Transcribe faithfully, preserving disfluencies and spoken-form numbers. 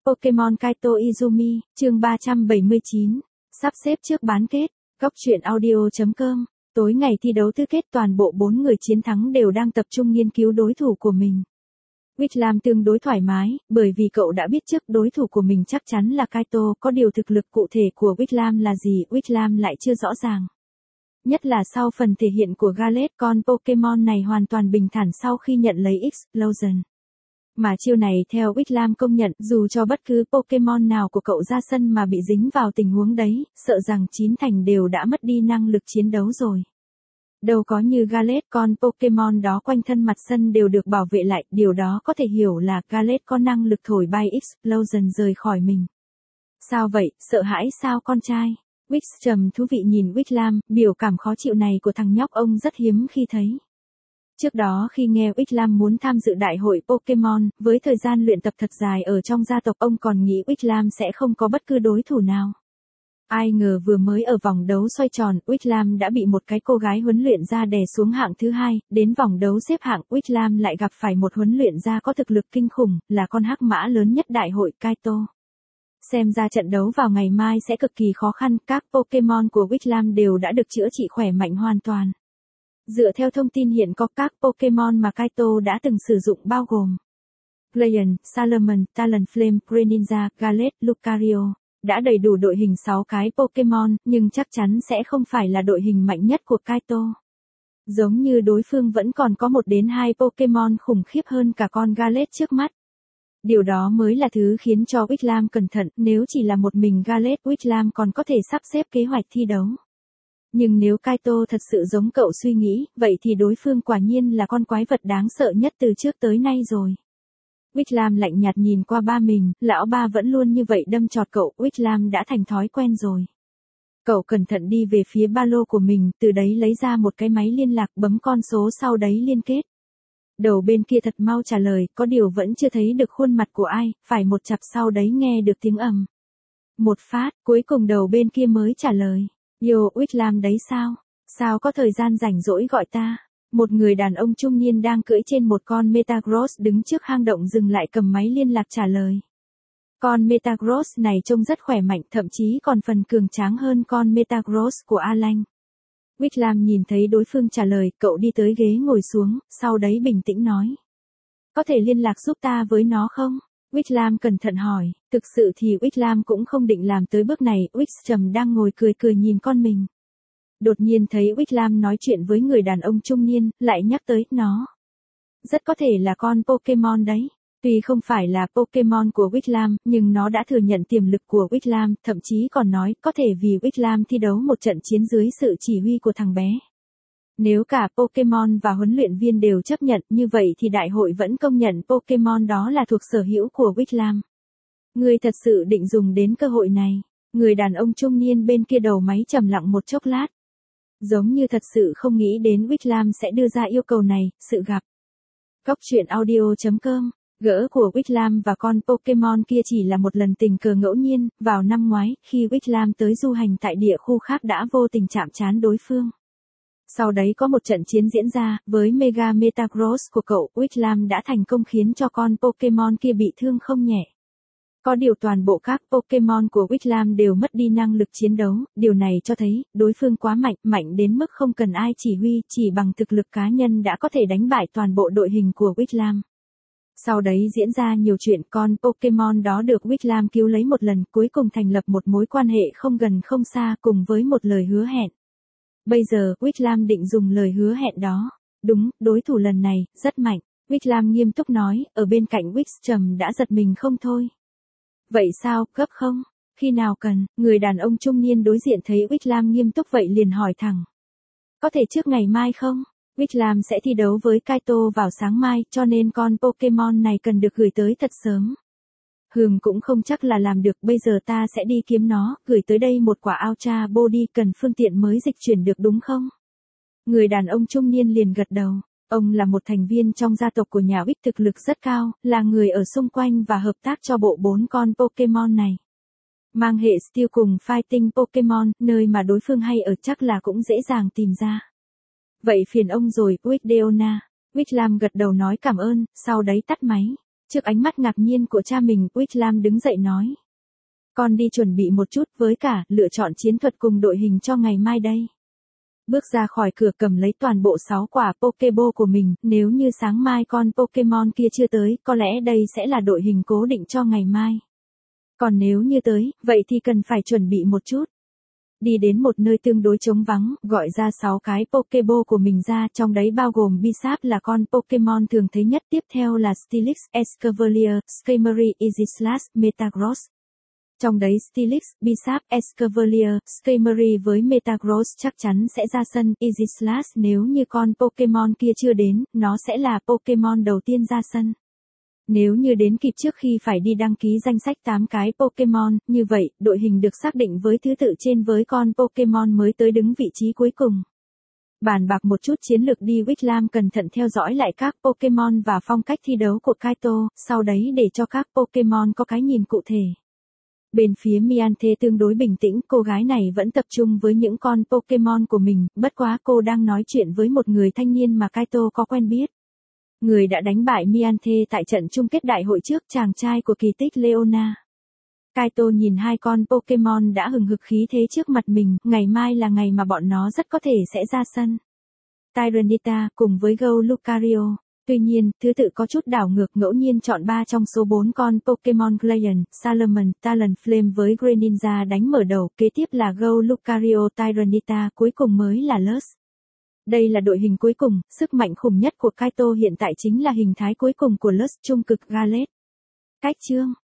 Pokemon Kaito Izumi, chương ba trăm bảy mươi chín, sắp xếp trước bán kết, góc truyện audio chấm com. Tối ngày thi đấu tứ kết toàn bộ bốn người chiến thắng đều đang tập trung nghiên cứu đối thủ của mình. Wickham tương đối thoải mái, bởi vì cậu đã biết trước đối thủ của mình chắc chắn là Kaito, có điều thực lực cụ thể của Wickham là gì, Wickham lại chưa rõ ràng. Nhất là sau phần thể hiện của Gallade, con Pokemon này hoàn toàn bình thản sau khi nhận lấy Explosion. Mà chiêu này theo Wickham công nhận, dù cho bất cứ Pokemon nào của cậu ra sân mà bị dính vào tình huống đấy, sợ rằng chín thành đều đã mất đi năng lực chiến đấu rồi. Đâu có như Gallade, con Pokemon đó quanh thân mặt sân đều được bảo vệ lại, điều đó có thể hiểu là Gallade có năng lực thổi bay Explosion rời khỏi mình. Sao vậy, sợ hãi sao con trai? Wicks trầm thú vị nhìn Wickham, biểu cảm khó chịu này của thằng nhóc ông rất hiếm khi thấy. Trước đó khi nghe Wickham muốn tham dự đại hội Pokemon, với thời gian luyện tập thật dài ở trong gia tộc ông còn nghĩ Wickham sẽ không có bất cứ đối thủ nào. Ai ngờ vừa mới ở vòng đấu xoay tròn, Wickham đã bị một cái cô gái huấn luyện ra đè xuống hạng thứ hai, đến vòng đấu xếp hạng, Wickham lại gặp phải một huấn luyện ra có thực lực kinh khủng, là con hắc mã lớn nhất đại hội Kaito. Xem ra trận đấu vào ngày mai sẽ cực kỳ khó khăn, các Pokemon của Wickham đều đã được chữa trị khỏe mạnh hoàn toàn. Dựa theo thông tin hiện có, các Pokemon mà Kaito đã từng sử dụng bao gồm Glaceon, Salamence, Talonflame, Greninja, Gallade, Lucario, đã đầy đủ đội hình sáu cái Pokemon, nhưng chắc chắn sẽ không phải là đội hình mạnh nhất của Kaito. Giống như đối phương vẫn còn có một đến hai Pokemon khủng khiếp hơn cả con Gallade trước mắt. Điều đó mới là thứ khiến cho Wickham cẩn thận, nếu chỉ là một mình Gallade, Wickham còn có thể sắp xếp kế hoạch thi đấu. Nhưng nếu Kaito thật sự giống cậu suy nghĩ, vậy thì đối phương quả nhiên là con quái vật đáng sợ nhất từ trước tới nay rồi. Wickham lạnh nhạt nhìn qua ba mình, lão ba vẫn luôn như vậy đâm chọt cậu, Wickham đã thành thói quen rồi. Cậu cẩn thận đi về phía ba lô của mình, từ đấy lấy ra một cái máy liên lạc, bấm con số sau đấy liên kết. Đầu bên kia thật mau trả lời, có điều vẫn chưa thấy được khuôn mặt của ai, phải một chặp sau đấy nghe được tiếng ầm. Một phát, cuối cùng đầu bên kia mới trả lời. Yo, Wickham đấy sao? Sao có thời gian rảnh rỗi gọi ta? Một người đàn ông trung niên đang cưỡi trên một con Metagross đứng trước hang động dừng lại cầm máy liên lạc trả lời. Con Metagross này trông rất khỏe mạnh, thậm chí còn phần cường tráng hơn con Metagross của Alan. Wickham nhìn thấy đối phương trả lời, cậu đi tới ghế ngồi xuống, sau đấy bình tĩnh nói. Có thể liên lạc giúp ta với nó không? Wickham cẩn thận hỏi, thực sự thì Wickham cũng không định làm tới bước này, Wickham đang ngồi cười cười nhìn con mình. Đột nhiên thấy Wickham nói chuyện với người đàn ông trung niên, lại nhắc tới nó. Rất có thể là con Pokemon đấy. Tuy không phải là Pokemon của Wickham, nhưng nó đã thừa nhận tiềm lực của Wickham, thậm chí còn nói có thể vì Wickham thi đấu một trận chiến dưới sự chỉ huy của thằng bé. Nếu cả Pokemon và huấn luyện viên đều chấp nhận như vậy thì đại hội vẫn công nhận Pokemon đó là thuộc sở hữu của Wickham. Người thật sự định dùng đến cơ hội này. Người đàn ông trung niên bên kia đầu máy trầm lặng một chốc lát. Giống như thật sự không nghĩ đến Wickham sẽ đưa ra yêu cầu này, sự gặp. Góc truyện audio chấm com. Gỡ của Wickham và con Pokemon kia chỉ là một lần tình cờ ngẫu nhiên, vào năm ngoái, khi Wickham tới du hành tại địa khu khác đã vô tình chạm trán đối phương. Sau đấy có một trận chiến diễn ra, với Mega Metagross của cậu, Wickham đã thành công khiến cho con Pokemon kia bị thương không nhẹ. Có điều toàn bộ các Pokemon của Wickham đều mất đi năng lực chiến đấu, điều này cho thấy, đối phương quá mạnh, mạnh đến mức không cần ai chỉ huy, chỉ bằng thực lực cá nhân đã có thể đánh bại toàn bộ đội hình của Wickham. Sau đấy diễn ra nhiều chuyện, con Pokemon đó được Wickham cứu lấy một lần, cuối cùng thành lập một mối quan hệ không gần không xa cùng với một lời hứa hẹn. Bây giờ, Wickham định dùng lời hứa hẹn đó. Đúng, đối thủ lần này, rất mạnh. Wickham nghiêm túc nói, ở bên cạnh Wickham đã giật mình không thôi. Vậy sao, gấp không? Khi nào cần? Người đàn ông trung niên đối diện thấy Wickham nghiêm túc vậy liền hỏi thẳng. Có thể trước ngày mai không? Wickham sẽ thi đấu với Kaito vào sáng mai, cho nên con Pokemon này cần được gửi tới thật sớm. Hừm cũng không chắc là làm được, bây giờ ta sẽ đi kiếm nó, gửi tới đây một quả Ultra Body, cần phương tiện mới dịch chuyển được đúng không? Người đàn ông trung niên liền gật đầu. Ông là một thành viên trong gia tộc của nhà Wick thực lực rất cao, là người ở xung quanh và hợp tác cho bộ bốn con Pokemon này. Mang hệ Steel cùng Fighting Pokemon, nơi mà đối phương hay ở chắc là cũng dễ dàng tìm ra. Vậy phiền ông rồi, Wicdeona. Wickham gật đầu nói cảm ơn, sau đấy tắt máy. Trước ánh mắt ngạc nhiên của cha mình, William đứng dậy nói. Con đi chuẩn bị một chút, với cả, lựa chọn chiến thuật cùng đội hình cho ngày mai đây. Bước ra khỏi cửa cầm lấy toàn bộ sáu quả Pokéball của mình, nếu như sáng mai con Pokemon kia chưa tới, có lẽ đây sẽ là đội hình cố định cho ngày mai. Còn nếu như tới, vậy thì cần phải chuẩn bị một chút. Đi đến một nơi tương đối trống vắng, gọi ra sáu cái Pokéball của mình ra, trong đấy bao gồm Bisap là con Pokemon thường thấy nhất, tiếp theo là Steelix, Escavalier, Skarmory, Aegislash, Metagross. Trong đấy Steelix, Bisap, Escavalier, Skarmory với Metagross chắc chắn sẽ ra sân, Aegislash nếu như con Pokemon kia chưa đến, nó sẽ là Pokemon đầu tiên ra sân. Nếu như đến kịp trước khi phải đi đăng ký danh sách tám cái Pokemon, như vậy, đội hình được xác định với thứ tự trên với con Pokemon mới tới đứng vị trí cuối cùng. Bàn bạc một chút chiến lược đi, William cẩn thận theo dõi lại các Pokemon và phong cách thi đấu của Kaito, sau đấy để cho các Pokemon có cái nhìn cụ thể. Bên phía Mianthe tương đối bình tĩnh, cô gái này vẫn tập trung với những con Pokemon của mình, bất quá cô đang nói chuyện với một người thanh niên mà Kaito có quen biết. Người đã đánh bại Mianthe tại trận chung kết đại hội trước, chàng trai của kỳ tích Leona. Kaito nhìn hai con Pokemon đã hừng hực khí thế trước mặt mình, ngày mai là ngày mà bọn nó rất có thể sẽ ra sân. Tyranitar cùng với Go Lucario. Tuy nhiên, thứ tự có chút đảo ngược, ngẫu nhiên chọn ba trong số bốn con Pokemon Glaceon, Salamence, Talonflame với Greninja đánh mở đầu, kế tiếp là Go Lucario, Tyranitar, cuối cùng mới là Lurrus. Đây là đội hình cuối cùng, sức mạnh khủng nhất của Kaito hiện tại chính là hình thái cuối cùng của Lurrus, trung cực Gallade. Cách chương